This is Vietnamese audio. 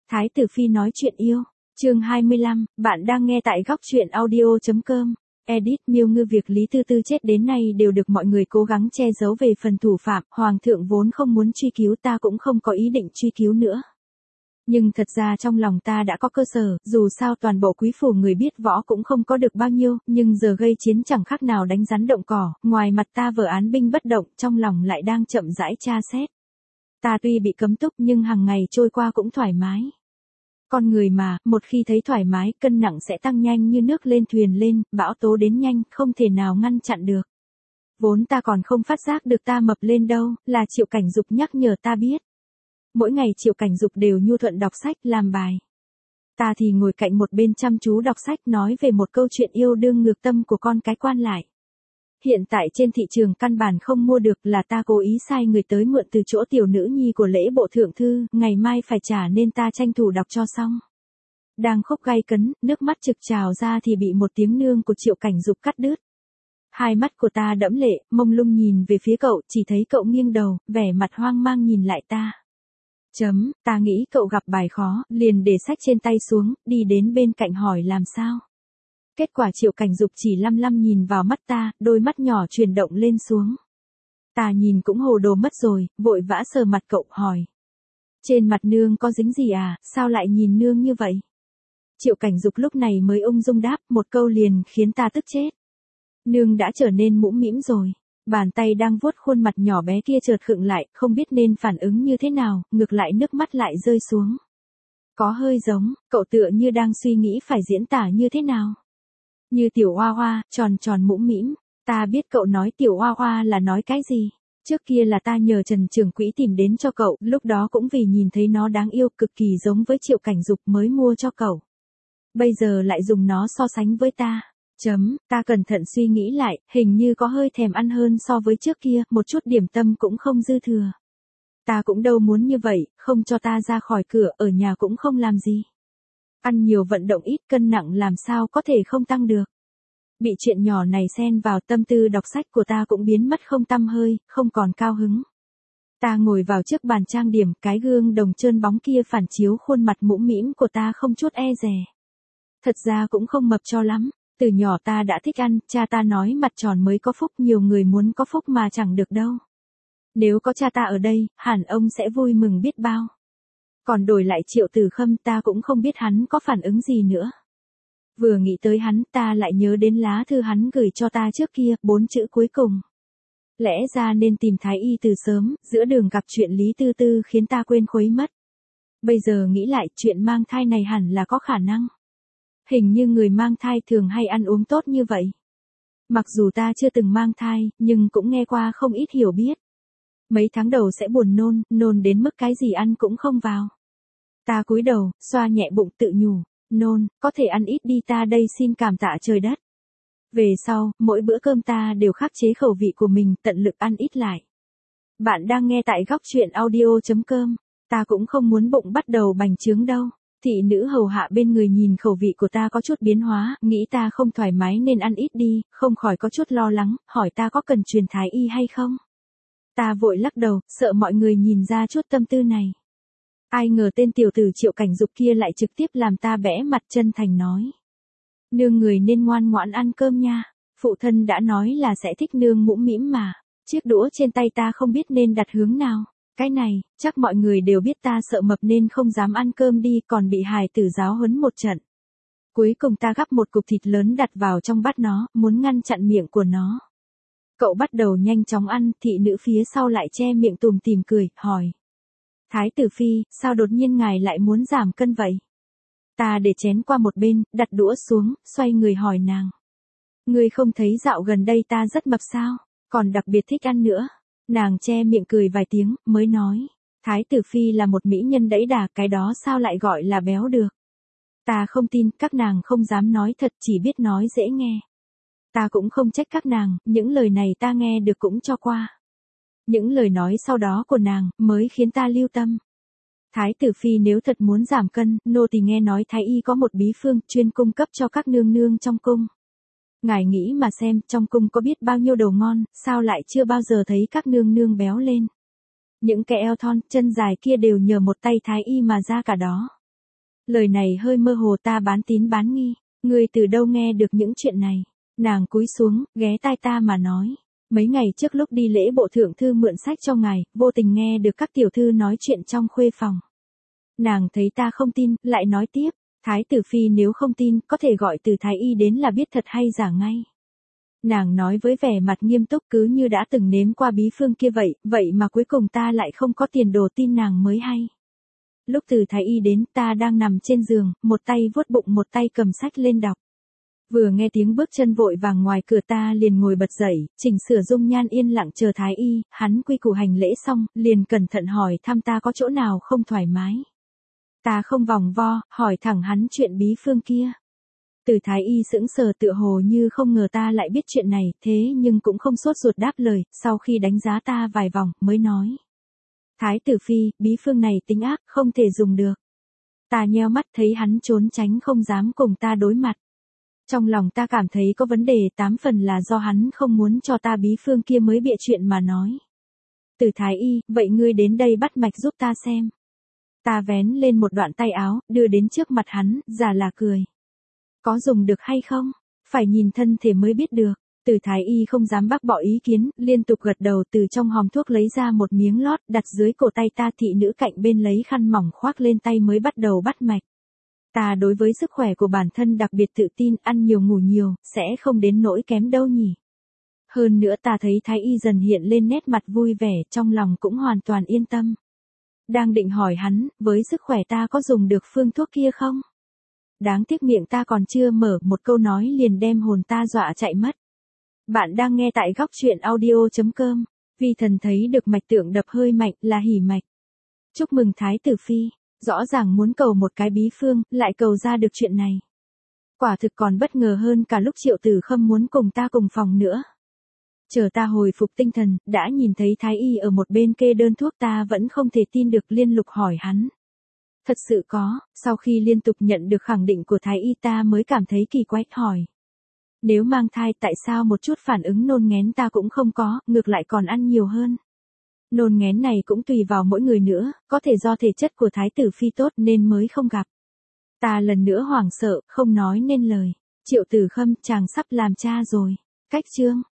Thái tử phi nói chuyện yêu. Chương 25, bạn đang nghe tại góc truyện audio.com. Edit: Miêu Ngư. Việc Lý Tư Tư chết đến nay đều được mọi người cố gắng che giấu. Về phần thủ phạm, hoàng thượng vốn không muốn truy cứu, ta cũng không có ý định truy cứu nữa. Nhưng thật ra trong lòng ta đã có cơ sở, dù sao toàn bộ quý phủ người biết võ cũng không có được bao nhiêu, nhưng giờ gây chiến chẳng khác nào đánh rắn động cỏ, ngoài mặt ta vờ án binh bất động, trong lòng lại đang chậm rãi tra xét. Ta tuy bị cấm túc nhưng hàng ngày trôi qua cũng thoải mái. Con người mà, một khi thấy thoải mái, cân nặng sẽ tăng nhanh như nước lên thuyền lên, bão tố đến nhanh, không thể nào ngăn chặn được. Vốn ta còn không phát giác được ta mập lên đâu, là Triệu Cảnh Dục nhắc nhở ta biết. Mỗi ngày Triệu Cảnh Dục đều nhu thuận đọc sách, làm bài. Ta thì ngồi cạnh một bên chăm chú đọc sách, nói về một câu chuyện yêu đương ngược tâm của con cái quan lại. Hiện tại trên thị trường căn bản không mua được, là ta cố ý sai người tới mượn từ chỗ tiểu nữ nhi của lễ bộ thượng thư, ngày mai phải trả nên ta tranh thủ đọc cho xong. Đang khúc gay cấn, nước mắt trực trào ra thì bị một tiếng nương của Triệu Cảnh Dục cắt đứt. Hai mắt của ta đẫm lệ, mông lung nhìn về phía cậu, chỉ thấy cậu nghiêng đầu, vẻ mặt hoang mang nhìn lại ta. Ta nghĩ cậu gặp bài khó, liền để sách trên tay xuống, đi đến bên cạnh hỏi làm sao. Kết quả Triệu Cảnh Dục chỉ lăm lăm nhìn vào mắt ta, đôi mắt nhỏ chuyển động lên xuống. Ta nhìn cũng hồ đồ mất rồi, vội vã sờ mặt cậu, hỏi. Trên mặt nương có dính gì à, sao lại nhìn nương như vậy? Triệu Cảnh Dục lúc này mới ung dung đáp, một câu liền khiến ta tức chết. Nương đã trở nên mũm mĩm rồi. Bàn tay đang vuốt khuôn mặt nhỏ bé kia chợt khựng lại, không biết nên phản ứng như thế nào, ngược lại nước mắt lại rơi xuống. Có hơi giống, cậu tựa như đang suy nghĩ phải diễn tả như thế nào. Như tiểu hoa hoa, tròn tròn mũm mĩm. Ta biết cậu nói tiểu hoa hoa là nói cái gì. Trước kia là ta nhờ Trần trưởng quỹ tìm đến cho cậu, lúc đó cũng vì nhìn thấy nó đáng yêu, cực kỳ giống với Triệu Cảnh Dục mới mua cho cậu. Bây giờ lại dùng nó so sánh với ta. Ta cẩn thận suy nghĩ lại, hình như có hơi thèm ăn hơn so với trước kia, một chút điểm tâm cũng không dư thừa. Ta cũng đâu muốn như vậy, không cho ta ra khỏi cửa, ở nhà cũng không làm gì. Ăn nhiều vận động ít, cân nặng làm sao có thể không tăng được. Bị chuyện nhỏ này xen vào, tâm tư đọc sách của ta cũng biến mất không tăm hơi, không còn cao hứng. Ta ngồi vào trước bàn trang điểm, cái gương đồng trơn bóng kia phản chiếu khuôn mặt mũm mĩm của ta không chút e dè. Thật ra cũng không mập cho lắm. Từ nhỏ ta đã thích ăn, cha ta nói mặt tròn mới có phúc, nhiều người muốn có phúc mà chẳng được đâu. Nếu có cha ta ở đây, hẳn ông sẽ vui mừng biết bao. Còn đổi lại Triệu Tử Khâm, ta cũng không biết hắn có phản ứng gì nữa. Vừa nghĩ tới hắn, ta lại nhớ đến lá thư hắn gửi cho ta trước kia, 4 chữ cuối cùng. Lẽ ra nên tìm thái y từ sớm, giữa đường gặp chuyện Lý Tư Tư khiến ta quên khuấy mất. Bây giờ nghĩ lại, chuyện mang thai này hẳn là có khả năng. Hình như người mang thai thường hay ăn uống tốt như vậy. Mặc dù ta chưa từng mang thai, nhưng cũng nghe qua không ít hiểu biết. Mấy tháng đầu sẽ buồn nôn, nôn đến mức cái gì ăn cũng không vào. Ta cúi đầu, xoa nhẹ bụng tự nhủ, nôn, có thể ăn ít đi, ta đây xin cảm tạ trời đất. Về sau, mỗi bữa cơm ta đều khắc chế khẩu vị của mình, tận lực ăn ít lại. Bạn đang nghe tại góc truyện audio.com, ta cũng không muốn bụng bắt đầu bành trướng đâu. Thị nữ hầu hạ bên người nhìn khẩu vị của ta có chút biến hóa, nghĩ ta không thoải mái nên ăn ít đi, không khỏi có chút lo lắng, hỏi ta có cần truyền thái y hay không. Ta vội lắc đầu, sợ mọi người nhìn ra chút tâm tư này. Ai ngờ tên tiểu tử Triệu Cảnh Dục kia lại trực tiếp làm ta bẽ mặt, chân thành nói. Nương người nên ngoan ngoãn ăn cơm nha, phụ thân đã nói là sẽ thích nương mũm mĩm mà. Chiếc đũa trên tay ta không biết nên đặt hướng nào. Cái này, chắc mọi người đều biết ta sợ mập nên không dám ăn cơm đi, còn bị hài tử giáo huấn một trận. Cuối cùng ta gắp một cục thịt lớn đặt vào trong bát nó, muốn ngăn chặn miệng của nó. Cậu bắt đầu nhanh chóng ăn, thị nữ phía sau lại che miệng tủm tỉm cười, hỏi. Thái tử phi, sao đột nhiên ngài lại muốn giảm cân vậy? Ta để chén qua một bên, đặt đũa xuống, xoay người hỏi nàng. Ngươi không thấy dạo gần đây ta rất mập sao, còn đặc biệt thích ăn nữa. Nàng che miệng cười vài tiếng, mới nói. Thái tử phi là một mỹ nhân đẫy đà, cái đó sao lại gọi là béo được. Ta không tin, các nàng không dám nói thật, chỉ biết nói dễ nghe. Ta cũng không trách các nàng, những lời này ta nghe được cũng cho qua. Những lời nói sau đó của nàng, mới khiến ta lưu tâm. Thái tử phi nếu thật muốn giảm cân, nô tỳ nghe nói thái y có một bí phương, chuyên cung cấp cho các nương nương trong cung. Ngài nghĩ mà xem, trong cung có biết bao nhiêu đồ ngon, sao lại chưa bao giờ thấy các nương nương béo lên. Những cái eo thon, chân dài kia đều nhờ một tay thái y mà ra cả đó. Lời này hơi mơ hồ, ta bán tín bán nghi. Ngươi từ đâu nghe được những chuyện này? Nàng cúi xuống, ghé tai ta mà nói. Mấy ngày trước lúc đi lễ bộ thượng thư mượn sách cho ngài, vô tình nghe được các tiểu thư nói chuyện trong khuê phòng. Nàng thấy ta không tin, lại nói tiếp. Thái tử phi nếu không tin, có thể gọi từ thái y đến là biết thật hay giả ngay. Nàng nói với vẻ mặt nghiêm túc, cứ như đã từng nếm qua bí phương kia vậy mà cuối cùng ta lại không có tiền đồ tin nàng mới hay. Lúc từ thái y đến, ta đang nằm trên giường, một tay vuốt bụng một tay cầm sách lên đọc. Vừa nghe tiếng bước chân vội vàng ngoài cửa, ta liền ngồi bật dậy, chỉnh sửa dung nhan yên lặng chờ thái y. Hắn quy củ hành lễ xong, liền cẩn thận hỏi thăm ta có chỗ nào không thoải mái. Ta không vòng vo, hỏi thẳng hắn chuyện bí phương kia. Từ thái y sững sờ, tựa hồ như không ngờ ta lại biết chuyện này, thế nhưng cũng không sốt ruột đáp lời, sau khi đánh giá ta vài vòng, mới nói. Thái tử phi, bí phương này tính ác, không thể dùng được. Ta nheo mắt thấy hắn trốn tránh không dám cùng ta đối mặt. Trong lòng ta cảm thấy có vấn đề, 8 phần là do hắn không muốn cho ta bí phương kia mới bịa chuyện mà nói. Từ thái y, vậy ngươi đến đây bắt mạch giúp ta xem. Ta vén lên một đoạn tay áo, đưa đến trước mặt hắn, giả là cười. Có dùng được hay không? Phải nhìn thân thể mới biết được. Từ thái y không dám bác bỏ ý kiến, liên tục gật đầu, từ trong hòm thuốc lấy ra một miếng lót, đặt dưới cổ tay ta. Thị nữ cạnh bên lấy khăn mỏng khoác lên tay mới bắt đầu bắt mạch. Ta đối với sức khỏe của bản thân đặc biệt tự tin, ăn nhiều ngủ nhiều, sẽ không đến nỗi kém đâu nhỉ. Hơn nữa ta thấy thái y dần hiện lên nét mặt vui vẻ, trong lòng cũng hoàn toàn yên tâm. Đang định hỏi hắn, với sức khỏe ta có dùng được phương thuốc kia không? Đáng tiếc miệng ta còn chưa mở, một câu nói liền đem hồn ta dọa chạy mất. Bạn đang nghe tại góc truyện audio.com. Vi thần thấy được mạch tượng đập hơi mạnh, là hỉ mạch. Chúc mừng thái tử phi. Rõ ràng muốn cầu một cái bí phương, lại cầu ra được chuyện này. Quả thực còn bất ngờ hơn cả lúc Triệu Tử Khâm muốn cùng ta cùng phòng nữa. Chờ ta hồi phục tinh thần, đã nhìn thấy thái y ở một bên kê đơn thuốc, ta vẫn không thể tin được, liên tục hỏi hắn. Thật sự có, sau khi liên tục nhận được khẳng định của thái y ta mới cảm thấy kỳ quái, hỏi. Nếu mang thai tại sao một chút phản ứng nôn nghén ta cũng không có, ngược lại còn ăn nhiều hơn. Nôn nghén này cũng tùy vào mỗi người nữa, có thể do thể chất của thái tử phi tốt nên mới không gặp. Ta lần nữa hoảng sợ, không nói nên lời. Triệu Tử Khâm, chàng sắp làm cha rồi. Cách chương